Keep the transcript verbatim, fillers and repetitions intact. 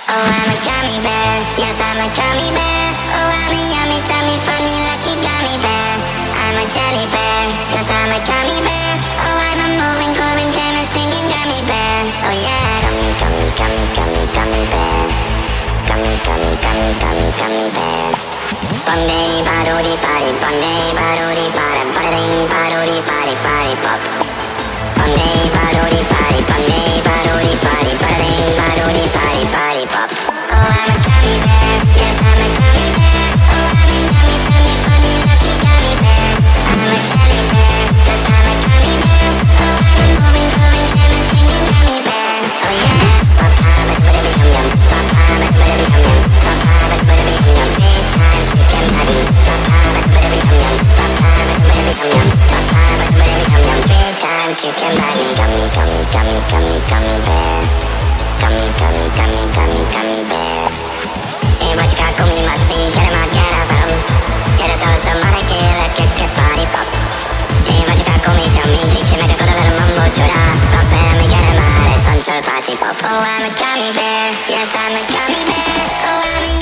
Oh, I'm a gummy bear. Yes, I'm a gummy bear. Oh, I'm a yummy, tummy, funny, lucky gummy bear. I'm a jelly bear. Yes, I'm a gummy bear. Oh, I'm a moving, growing, damn, singing gummy bear. Oh yeah, gummy, gummy, gummy, gummy, gummy bear. Gummy, gummy, gummy, gummy, gummy bear. Bunday, badody, body, bunday, badody, bada, bading, badody, body, body, pop. Bunday, badody, body, bunday, badody, body, bading, badody, body, body, pop. Oh, I'm a gummy bear. Yes, I'm a gummy bear. Oh, I'm a yummy, tummy, funny, lucky gummy bear. I'm a jelly bear. Yes, I'm a gummy bear. Oh, I'm a moving, growing, jamming, singing gummy bear. Oh yeah. Pop, pop, it, put it, yum, yum. Pop, pop, it, put it, yum, yum. Pop, pop, it, put it, yum, yum. Big time, shaking body. Pop, pop, it, put it, yum, yum. Pop, pop, it, put it, yum, yum. Pop, pop, it, put it, yum, yum. Big time, shaking body. Gummy, gummy, gummy, gummy, gummy bear. Gummy, gummy, gummy, gummy, gummy bear. Eh, what you got, gummy, matzi, get him out, get up, um. Get a dose of money, get get, get, body pop. Eh, what you got, gummy, chummy, dixie, make a good little mumbo, chura. Pop him, get him out, it's fun, so party pop. Oh, I'm a gummy bear, yes, I'm a gummy bear. Oh, I'm a